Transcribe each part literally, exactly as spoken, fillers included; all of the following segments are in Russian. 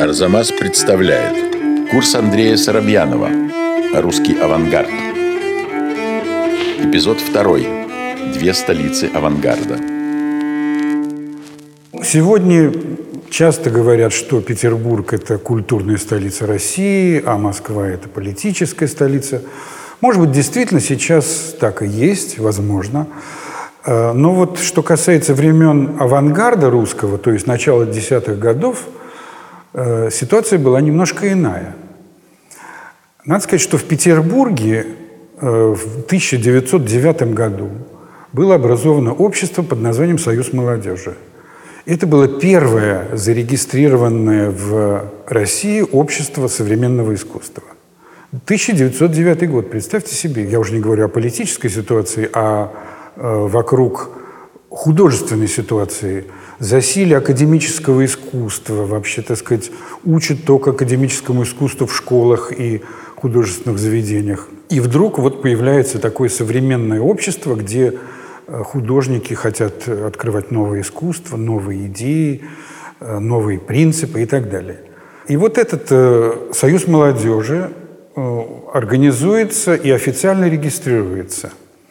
Арзамас представляет курс Андрея Соробьянова «Русский авангард». Эпизод второй. Две столицы авангарда. Сегодня часто говорят, что Петербург – это культурная столица России, а Москва – это политическая столица. Может быть, действительно сейчас так и есть, возможно. Но вот что касается времен авангарда русского, то есть начала десятых годов, ситуация была немножко иная. Надо сказать, что в Петербурге в тысяча девятьсот девятом году было образовано общество под названием «Союз молодежи». Это было первое зарегистрированное в России общество современного искусства. тысяча девятьсот девятый год, представьте себе, я уже не говорю о политической ситуации, а э, вокруг художественной ситуации, засилие академического искусства, вообще, так сказать, учат только академическому искусству в школах и художественных заведениях. И вдруг вот появляется такое современное общество, где художники хотят открывать новое искусство, новые идеи, новые принципы и так далее. И вот этот э, союз молодежи э, организуется и официально регистрируется.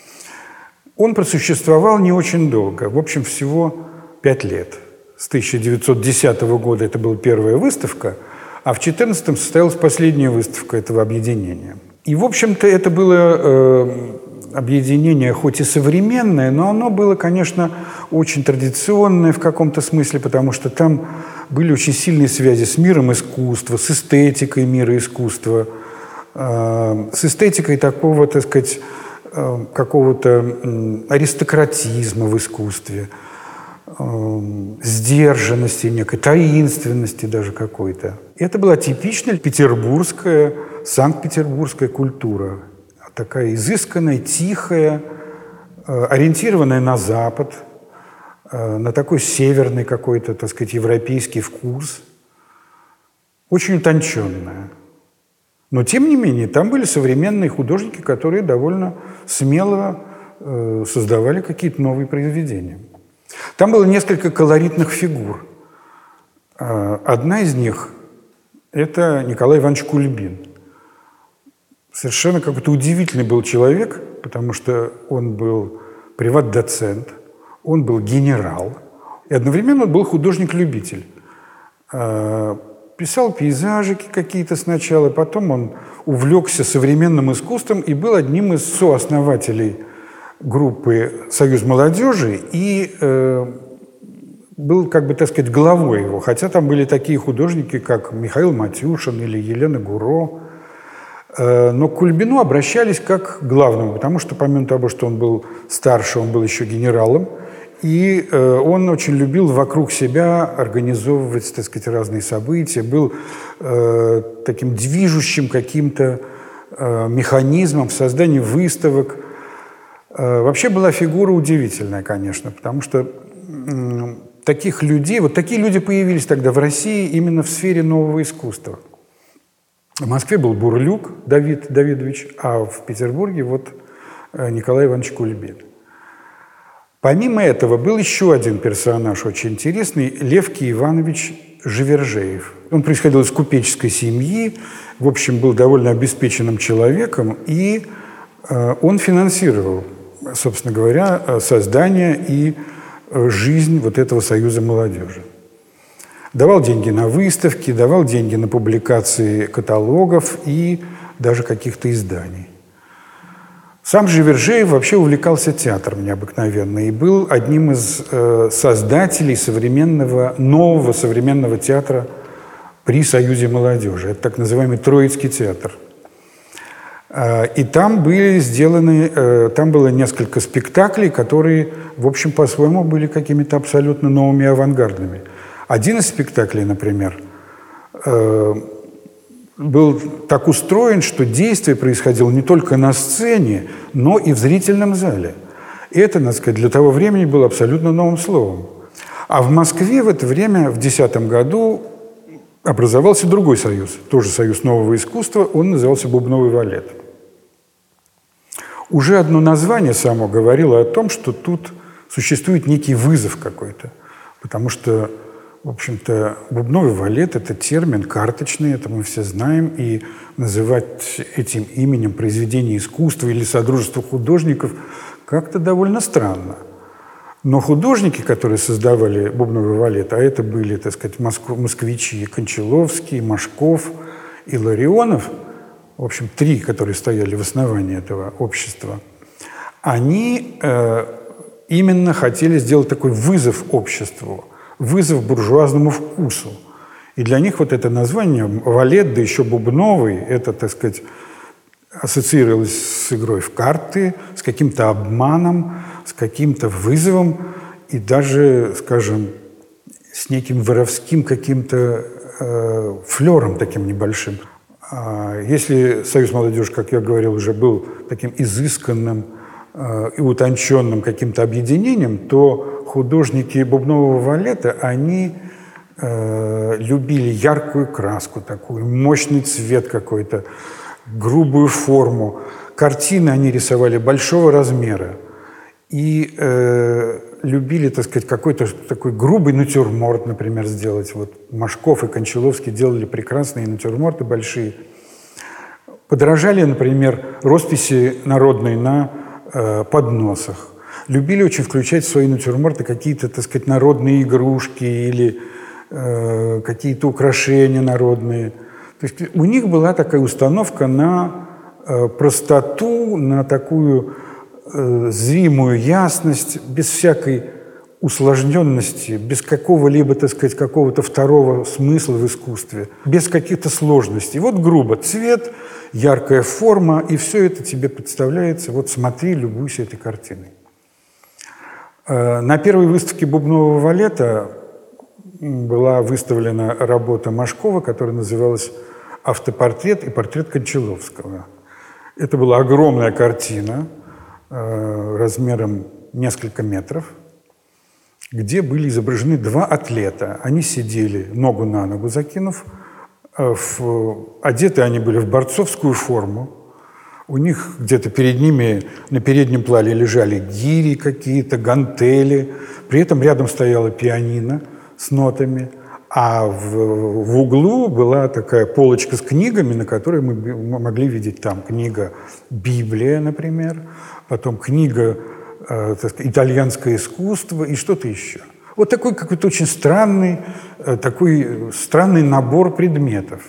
Он просуществовал не очень долго, в общем, всего пять лет. С тысяча девятьсот десятого года это была первая выставка, а в две тысячи четырнадцатом состоялась последняя выставка этого объединения. И, в общем-то, это было э, объединение хоть и современное, но оно было, конечно, очень традиционное в каком-то смысле, потому что там были очень сильные связи с миром искусства, с эстетикой мира искусства, э, с эстетикой такого, так сказать, э, какого-то э, аристократизма в искусстве, э, сдержанности некой, таинственности даже какой-то. Это была типичная петербургская, санкт-петербургская культура. Такая изысканная, тихая, ориентированная на Запад, на такой северный какой-то, так сказать, европейский вкус. Очень утонченная. Но, тем не менее, там были современные художники, которые довольно смело создавали какие-то новые произведения. Там было несколько колоритных фигур. Одна из них – это Николай Иванович Кульбин. Совершенно какой-то удивительный был человек, потому что он был приват-доцент, он был генерал, и одновременно он был художник-любитель. Писал пейзажики какие-то сначала, потом он увлекся современным искусством и был одним из сооснователей группы «Союз молодежи» и э, был, как бы, так сказать, главой его. Хотя там были такие художники, как Михаил Матюшин или Елена Гуро. Но к Кульбину обращались как к главному, потому что, помимо того, что он был старше, он был еще генералом, и он очень любил вокруг себя организовывать, так сказать, разные события, был э, таким движущим каким-то э, механизмом в создании выставок. Э, вообще была фигура удивительная, конечно, потому что э, таких людей, вот такие люди появились тогда в России именно в сфере нового искусства. В Москве был Бурлюк Давид Давидович, а в Петербурге вот Николай Иванович Кульбин. Помимо этого был еще один персонаж очень интересный – Левкий Иванович Живержеев. Он происходил из купеческой семьи, в общем, был довольно обеспеченным человеком, и он финансировал, собственно говоря, создание и жизнь вот этого союза молодежи. Давал деньги на выставки, давал деньги на публикации каталогов и даже каких-то изданий. Сам Живержеев вообще увлекался театром необыкновенно и был одним из э, создателей современного, нового современного театра при Союзе молодежи. Это так называемый Троицкий театр. Э, и там были сделаны, э, там было несколько спектаклей, которые, в общем, по-своему были какими-то абсолютно новыми авангардными. Один из спектаклей, например, был так устроен, что действие происходило не только на сцене, но и в зрительном зале. И это, надо сказать, для того времени было абсолютно новым словом. А в Москве в это время, в две тысячи десятом году, образовался другой союз, тоже союз нового искусства, он назывался «Бубновый балет». Уже одно название само говорило о том, что тут существует некий вызов какой-то, потому что в общем-то, бубновый валет – это термин карточный, это мы все знаем, и называть этим именем произведение искусства или содружество художников как-то довольно странно. Но художники, которые создавали бубновый валет, а это были, так сказать, москвичи Кончаловский, Машков и Ларионов, в общем, три, которые стояли в основании этого общества, они э, именно хотели сделать такой вызов обществу, вызов буржуазному вкусу. И для них вот это название «валет», да еще бубновый, это, так сказать, ассоциировалось с игрой в карты, с каким-то обманом, с каким-то вызовом и даже, скажем, с неким воровским каким-то э, флером таким небольшим. А если Союз молодежи, как я говорил, уже был таким изысканным э, и утонченным каким-то объединением, то художники бубнового валета, они э, любили яркую краску такую, мощный цвет какой-то, грубую форму. Картины они рисовали большого размера и э, любили, так сказать, какой-то такой грубый натюрморт, например, сделать. Вот Машков и Кончаловский делали прекрасные натюрморты большие. Подражали, например, росписи народной на э, подносах. Любили очень включать в свои натюрморты какие-то, так сказать, народные игрушки или э, какие-то украшения народные. То есть у них была такая установка на э, простоту, на такую э, зримую ясность, без всякой усложненности, без какого-либо, так сказать, какого-то второго смысла в искусстве, без каких-то сложностей. Вот грубо цвет, яркая форма, и все это тебе представляется. Вот смотри, любуйся этой картиной. Э, на первой выставке бубнового валета была выставлена работа Машкова, которая называлась «Автопортрет и портрет Кончаловского». Это была огромная картина э, размером несколько метров, где были изображены два атлета. Они сидели ногу на ногу закинув, э, в, одеты они были в борцовскую форму. У них где-то перед ними на переднем плане лежали гири какие-то, гантели. При этом рядом стояла пианино с нотами. А в, в углу была такая полочка с книгами, на которой мы могли видеть там книга «Библия», например, потом книга э, так сказать, «Итальянское искусство» и что-то еще. Вот такой какой-то очень странный, э, такой странный набор предметов.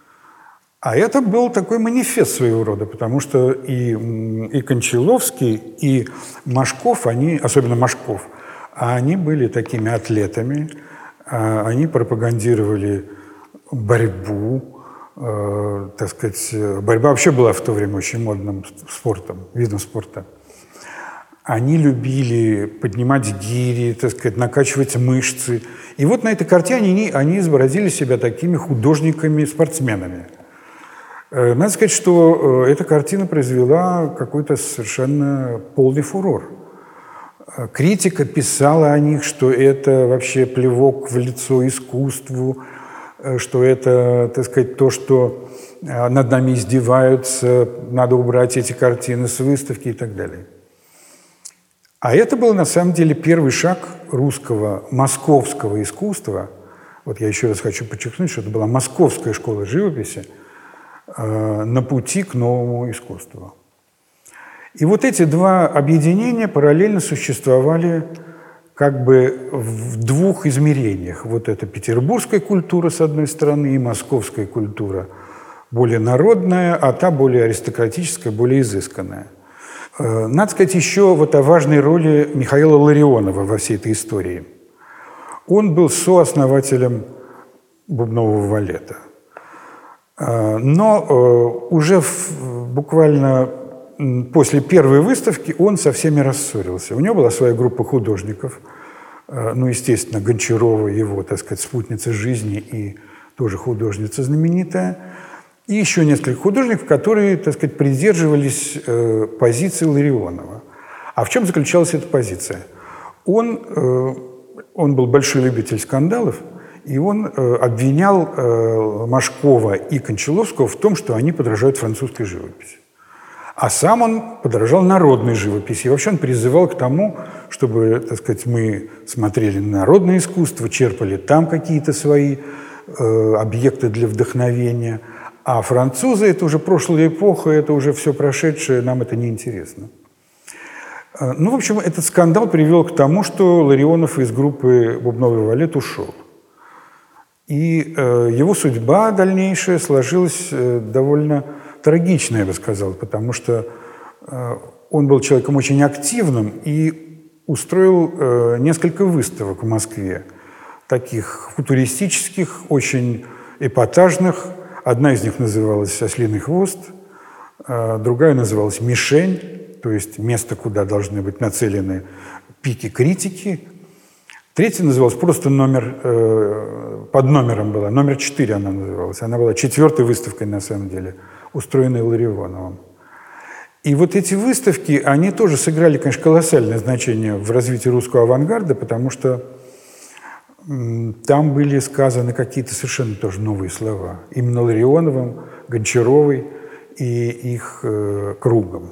А это был такой манифест своего рода, потому что и, и Кончаловский, и Машков, они, особенно Машков, они были такими атлетами. Они пропагандировали борьбу, э, так сказать, борьба вообще была в то время очень модным спортом, видом спорта. Они любили поднимать гири, так сказать, накачивать мышцы. И вот на этой картине они, они изобразили себя такими художниками-спортсменами. Э, надо сказать, что э, эта картина произвела какой-то совершенно полный фурор. Критика писала о них, что это вообще плевок в лицо искусству, что это, так сказать, то, что над нами издеваются, надо убрать эти картины с выставки и так далее. А это был на самом деле первый шаг русского московского искусства. Вот я еще раз хочу подчеркнуть, что это была московская школа живописи на пути к новому искусству. И вот эти два объединения параллельно существовали как бы в двух измерениях. Вот это петербургская культура, с одной стороны, и московская культура, более народная, а та более аристократическая, более изысканная. Надо сказать еще вот о важной роли Михаила Ларионова во всей этой истории. Он был сооснователем бубнового валета. Но уже буквально после первой выставки он со всеми рассорился. У него была своя группа художников, ну, естественно, Гончарова, его, так сказать, спутница жизни и тоже художница знаменитая, и еще несколько художников, которые, так сказать, придерживались э, позиции Ларионова. А в чем заключалась эта позиция? Он, э, он был большой любитель скандалов, и он э, обвинял э, Машкова и Кончаловского в том, что они подражают французской живописи. А сам он подражал народной живописи. И вообще он призывал к тому, чтобы, так сказать, мы смотрели на народное искусство, черпали там какие-то свои э, объекты для вдохновения. А французы – это уже прошлая эпоха, это уже все прошедшее, нам это неинтересно. Ну, в общем, этот скандал привел к тому, что Ларионов из группы «Бубновый валет» ушел. И э, его судьба дальнейшая сложилась э, довольно трагично, я бы сказал, потому что э, он был человеком очень активным и устроил э, несколько выставок в Москве, таких футуристических, очень эпатажных. Одна из них называлась «Ослиный хвост», э, другая называлась «Мишень», то есть место, куда должны быть нацелены пики критики. Третья называлась просто номер, э, под номером была, номер четыре она называлась. Она была четвертой выставкой, на самом деле, устроенной Ларионовым. И вот эти выставки, они тоже сыграли, конечно, колоссальное значение в развитии русского авангарда, потому что м, там были сказаны какие-то совершенно тоже новые слова. Именно Ларионовым, Гончаровой и их э, кругом.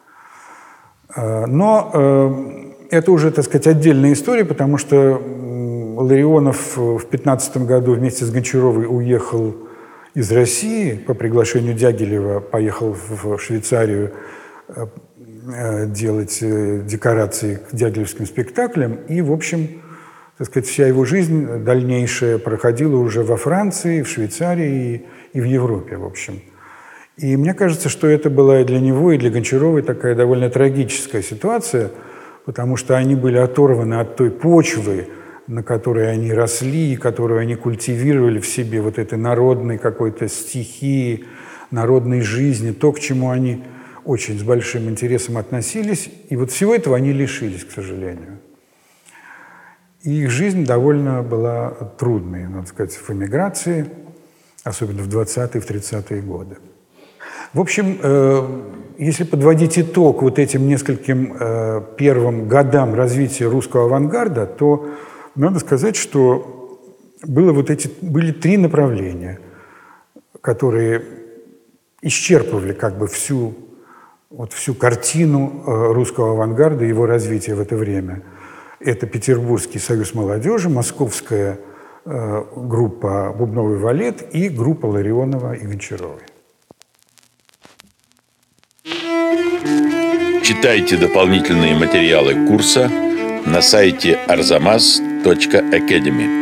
Но э, это уже, так сказать, отдельная история, потому что Ларионов в пятнадцатом году вместе с Гончаровой уехал из России по приглашению Дягилева, поехал в Швейцарию э, делать э, декорации к дягилевским спектаклям. И, в общем, так сказать, вся его жизнь дальнейшая проходила уже во Франции, в Швейцарии и, и в Европе, в общем. И мне кажется, что это была и для него, и для Гончаровой такая довольно трагическая ситуация, потому что они были оторваны от той почвы, на которой они росли, которую они культивировали в себе, вот этой народной какой-то стихии, народной жизни, то, к чему они очень с большим интересом относились. И вот всего этого они лишились, к сожалению. И их жизнь довольно была трудной, надо сказать, в эмиграции, особенно в двадцатые, в тридцатые годы. В общем, э, если подводить итог вот этим нескольким э, первым годам развития русского авангарда, то надо сказать, что было вот эти, были три направления, которые исчерпывали как бы всю, вот всю картину э, русского авангарда и его развития в это время. Это Петербургский союз молодежи, московская э, группа «Бубновый валет» и группа Ларионова и Гончаровой. Читайте дополнительные материалы курса на сайте арзамас точка академи.